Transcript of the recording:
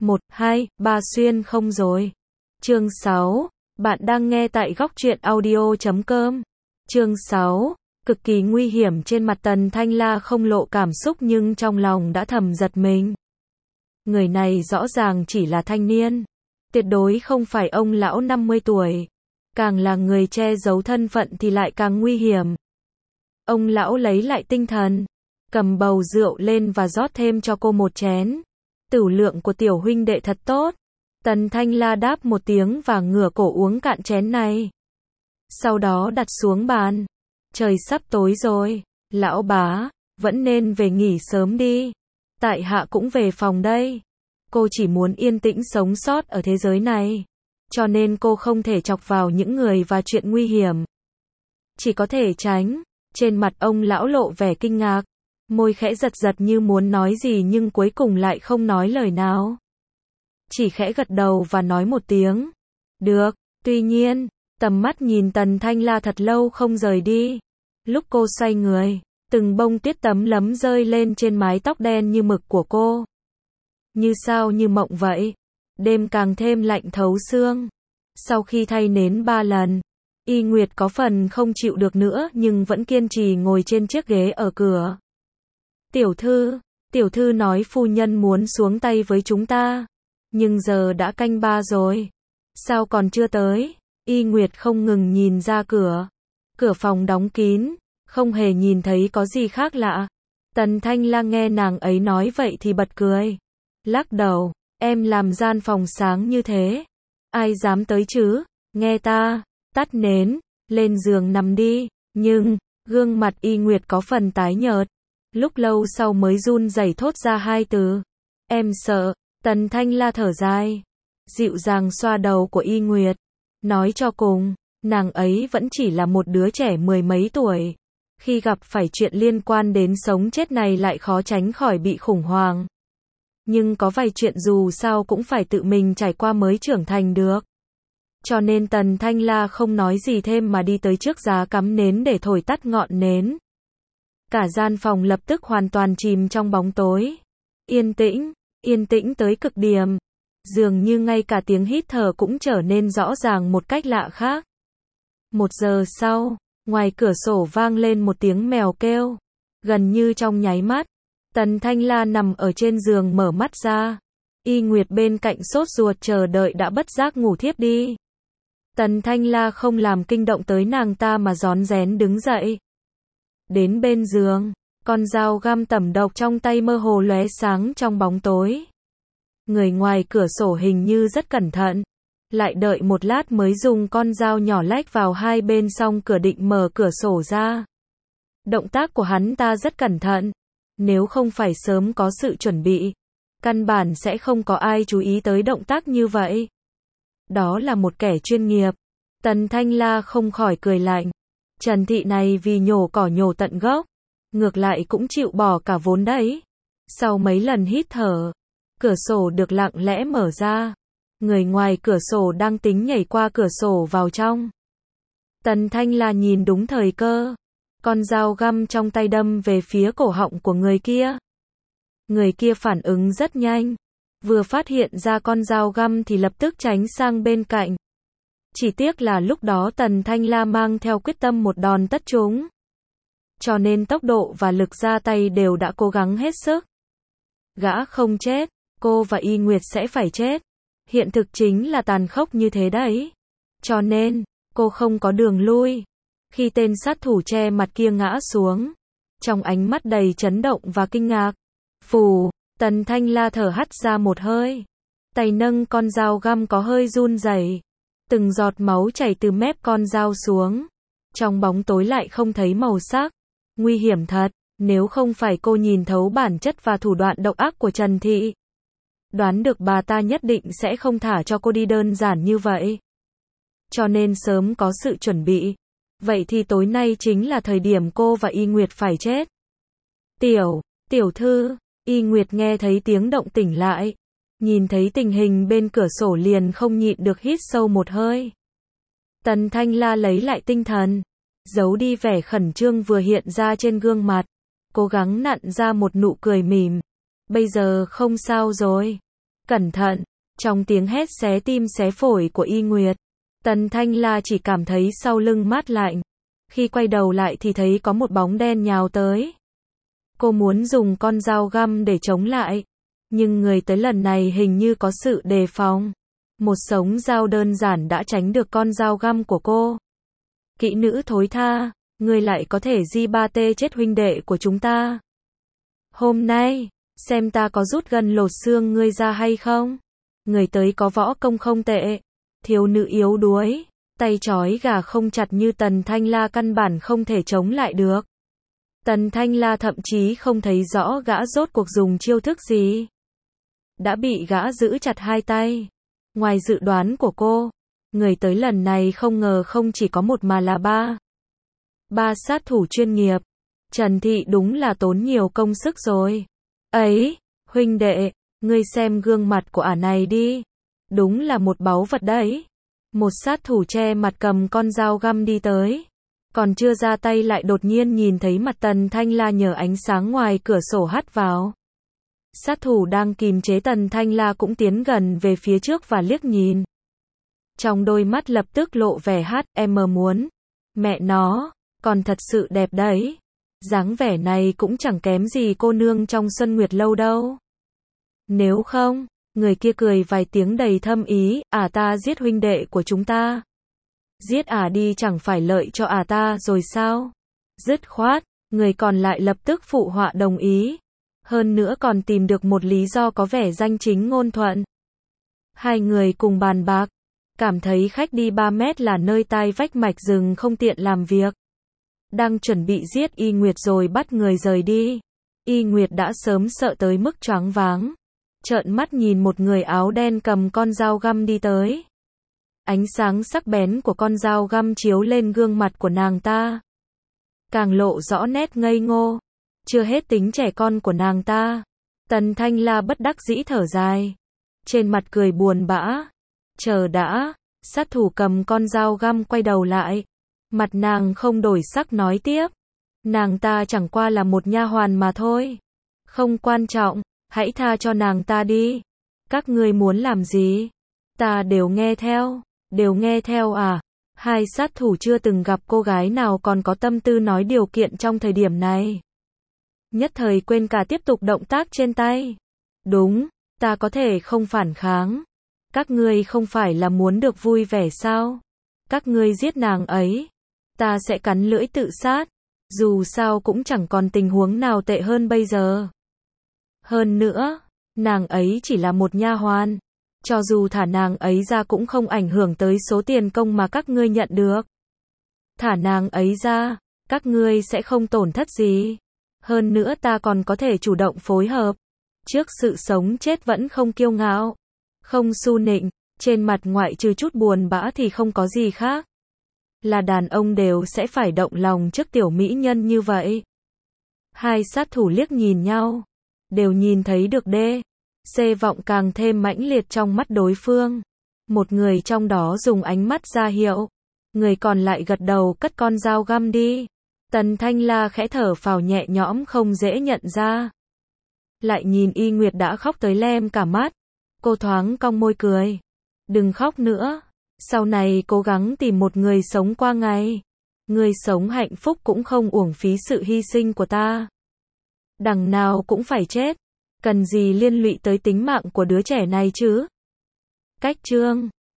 1, 2, 3 xuyên không rồi. Chương 6. Bạn đang nghe tại góc truyện audio.com. Chương 6. Cực kỳ nguy hiểm. Trên mặt Tần Thanh La không lộ cảm xúc nhưng trong lòng đã thầm giật mình. Người này rõ ràng chỉ là thanh niên. Tuyệt đối không phải ông lão 50 tuổi. Càng là người che giấu thân phận thì lại càng nguy hiểm. Ông lão lấy lại tinh thần, cầm bầu rượu lên và rót thêm cho cô một chén. Tửu lượng của tiểu huynh đệ thật tốt. Tần Thanh La đáp một tiếng và ngửa cổ uống cạn chén này. Sau đó đặt xuống bàn. Trời sắp tối rồi, lão bá, vẫn nên về nghỉ sớm đi. Tại hạ cũng về phòng đây. Cô chỉ muốn yên tĩnh sống sót ở thế giới này. Cho nên cô không thể chọc vào những người và chuyện nguy hiểm. Chỉ có thể tránh. Trên mặt ông lão lộ vẻ kinh ngạc. Môi khẽ giật giật như muốn nói gì nhưng cuối cùng lại không nói lời nào. Chỉ khẽ gật đầu và nói một tiếng. Được, tuy nhiên, tầm mắt nhìn Tần Thanh La thật lâu không rời đi. Lúc cô xoay người, từng bông tuyết tấm lấm rơi lên trên mái tóc đen như mực của cô. Như sao như mộng vậy. Đêm càng thêm lạnh thấu xương. Sau khi thay nến 3 lần, Y Nguyệt có phần không chịu được nữa nhưng vẫn kiên trì ngồi trên chiếc ghế ở cửa. Tiểu thư nói phu nhân muốn xuống tay với chúng ta. Nhưng giờ đã canh 3 rồi. Sao còn chưa tới? Y Nguyệt không ngừng nhìn ra cửa. Cửa phòng đóng kín, không hề nhìn thấy có gì khác lạ. Tần Thanh La nghe nàng ấy nói vậy thì bật cười. Lắc đầu, em làm gian phòng sáng như thế. Ai dám tới chứ? Nghe ta, tắt nến, lên giường nằm đi. Nhưng, gương mặt Y Nguyệt có phần tái nhợt. Lúc lâu sau mới run rẩy thốt ra 2 từ. Em sợ. Tần Thanh La thở dài. Dịu dàng xoa đầu của Y Nguyệt. Nói cho cùng, nàng ấy vẫn chỉ là một đứa trẻ 10 mấy tuổi. Khi gặp phải chuyện liên quan đến sống chết này lại khó tránh khỏi bị khủng hoảng. Nhưng có vài chuyện dù sao cũng phải tự mình trải qua mới trưởng thành được. Cho nên Tần Thanh La không nói gì thêm mà đi tới trước giá cắm nến để thổi tắt ngọn nến. Cả gian phòng lập tức hoàn toàn chìm trong bóng tối. Yên tĩnh tới cực điểm. Dường như ngay cả tiếng hít thở cũng trở nên rõ ràng một cách lạ khác. 1 giờ sau, ngoài cửa sổ vang lên một tiếng mèo kêu. Gần như trong nháy mắt, Tần Thanh La nằm ở trên giường mở mắt ra. Y Nguyệt bên cạnh sốt ruột chờ đợi đã bất giác ngủ thiếp đi. Tần Thanh La không làm kinh động tới nàng ta mà rón rén đứng dậy. Đến bên giường, con dao găm tẩm độc trong tay mơ hồ lóe sáng trong bóng tối. Người ngoài cửa sổ hình như rất cẩn thận. Lại đợi một lát mới dùng con dao nhỏ lách vào hai bên song cửa định mở cửa sổ ra. Động tác của hắn ta rất cẩn thận. Nếu không phải sớm có sự chuẩn bị, căn bản sẽ không có ai chú ý tới động tác như vậy. Đó là một kẻ chuyên nghiệp. Tần Thanh La không khỏi cười lạnh. Trần thị này vì nhổ cỏ nhổ tận gốc, ngược lại cũng chịu bỏ cả vốn đấy. Sau mấy lần hít thở, cửa sổ được lặng lẽ mở ra. Người ngoài cửa sổ đang tính nhảy qua cửa sổ vào trong. Tần Thanh La nhìn đúng thời cơ. Con dao găm trong tay đâm về phía cổ họng của người kia. Người kia phản ứng rất nhanh. Vừa phát hiện ra con dao găm thì lập tức tránh sang bên cạnh. Chỉ tiếc là lúc đó Tần Thanh La mang theo quyết tâm một đòn tất trúng. Cho nên tốc độ và lực ra tay đều đã cố gắng hết sức. Gã không chết, cô và Y Nguyệt sẽ phải chết. Hiện thực chính là tàn khốc như thế đấy. Cho nên, cô không có đường lui. Khi tên sát thủ che mặt kia ngã xuống, trong ánh mắt đầy chấn động và kinh ngạc, phù, Tần Thanh La thở hắt ra một hơi. Tay nâng con dao găm có hơi run rẩy. Từng giọt máu chảy từ mép con dao xuống. Trong bóng tối lại không thấy màu sắc. Nguy hiểm thật, nếu không phải cô nhìn thấu bản chất và thủ đoạn độc ác của Trần Thị. Đoán được bà ta nhất định sẽ không thả cho cô đi đơn giản như vậy. Cho nên sớm có sự chuẩn bị. Vậy thì tối nay chính là thời điểm cô và Y Nguyệt phải chết. Tiểu thư, Y Nguyệt nghe thấy tiếng động tỉnh lại. Nhìn thấy tình hình bên cửa sổ liền không nhịn được hít sâu một hơi. Tần Thanh La lấy lại tinh thần. Giấu đi vẻ khẩn trương vừa hiện ra trên gương mặt. Cố gắng nặn ra một nụ cười mỉm. Bây giờ không sao rồi. Cẩn thận, trong tiếng hét xé tim xé phổi của Y Nguyệt, Tần Thanh La chỉ cảm thấy sau lưng mát lạnh. Khi quay đầu lại thì thấy có một bóng đen nhào tới. Cô muốn dùng con dao găm để chống lại, nhưng người tới lần này hình như có sự đề phòng. Một sống dao đơn giản đã tránh được con dao găm của cô. Kỹ nữ thối tha, ngươi lại có thể di ba tê chết huynh đệ của chúng ta. Hôm nay, xem ta có rút gân lột xương ngươi ra hay không. Người tới có võ công không tệ, thiếu nữ yếu đuối, tay trói gà không chặt như Tần Thanh La căn bản không thể chống lại được. Tần Thanh La thậm chí không thấy rõ gã rốt cuộc dùng chiêu thức gì. Đã bị gã giữ chặt hai tay. Ngoài dự đoán của cô, người tới lần này không ngờ không chỉ có một mà là ba. Ba sát thủ chuyên nghiệp. Trần Thị đúng là tốn nhiều công sức rồi. Ấy, huynh đệ, ngươi xem gương mặt của ả này đi. Đúng là một báu vật đấy. Một sát thủ che mặt cầm con dao găm đi tới. Còn chưa ra tay lại đột nhiên nhìn thấy mặt Tần Thanh La nhờ ánh sáng ngoài cửa sổ hắt vào. Sát thủ đang kìm chế Tần Thanh La cũng tiến gần về phía trước và liếc nhìn. Trong đôi mắt lập tức lộ vẻ HM muốn. Mẹ nó, còn thật sự đẹp đấy. Dáng vẻ này cũng chẳng kém gì cô nương trong Xuân Nguyệt Lâu đâu. Nếu không, người kia cười vài tiếng đầy thâm ý, ta giết huynh đệ của chúng ta. Giết đi chẳng phải lợi cho ta rồi sao? Dứt khoát, người còn lại lập tức phụ họa đồng ý. Hơn nữa còn tìm được một lý do có vẻ danh chính ngôn thuận. Hai người cùng bàn bạc, cảm thấy khách đi 3 mét là nơi tai vách mạch rừng không tiện làm việc. Đang chuẩn bị giết Y Nguyệt rồi bắt người rời đi. Y Nguyệt đã sớm sợ tới mức choáng váng. Trợn mắt nhìn một người áo đen cầm con dao găm đi tới. Ánh sáng sắc bén của con dao găm chiếu lên gương mặt của nàng ta. Càng lộ rõ nét ngây ngô. Chưa hết tính trẻ con của nàng ta. Tần Thanh La bất đắc dĩ thở dài. Trên mặt cười buồn bã. Chờ đã, sát thủ cầm con dao găm quay đầu lại. Mặt nàng không đổi sắc nói tiếp. Nàng ta chẳng qua là một nha hoàn mà thôi. Không quan trọng, hãy tha cho nàng ta đi. Các ngươi muốn làm gì? Ta đều nghe theo. Đều nghe theo à? Hai sát thủ chưa từng gặp cô gái nào còn có tâm tư nói điều kiện trong thời điểm này. Nhất thời quên cả tiếp tục động tác trên tay. Đúng, ta có thể không phản kháng. Các ngươi không phải là muốn được vui vẻ sao? Các ngươi giết nàng ấy, ta sẽ cắn lưỡi tự sát. Dù sao cũng chẳng còn tình huống nào tệ hơn bây giờ. Hơn nữa, nàng ấy chỉ là một nha hoàn. Cho dù thả nàng ấy ra cũng không ảnh hưởng tới số tiền công mà các ngươi nhận được. Thả nàng ấy ra, các ngươi sẽ không tổn thất gì. Hơn nữa ta còn có thể chủ động phối hợp. Trước sự sống chết vẫn không kiêu ngạo, không su nịnh, trên mặt ngoại trừ chút buồn bã thì không có gì khác. Là đàn ông đều sẽ phải động lòng trước tiểu mỹ nhân như vậy. Hai sát thủ liếc nhìn nhau, đều nhìn thấy được C vọng càng thêm mãnh liệt trong mắt đối phương. Một người trong đó dùng ánh mắt ra hiệu, người còn lại gật đầu cất con dao găm đi. Tần Thanh La khẽ thở phào nhẹ nhõm không dễ nhận ra. Lại nhìn Y Nguyệt đã khóc tới lem cả mắt. Cô thoáng cong môi cười. Đừng khóc nữa. Sau này cố gắng tìm một người sống qua ngày. Người sống hạnh phúc cũng không uổng phí sự hy sinh của ta. Đằng nào cũng phải chết. Cần gì liên lụy tới tính mạng của đứa trẻ này chứ? Cách chương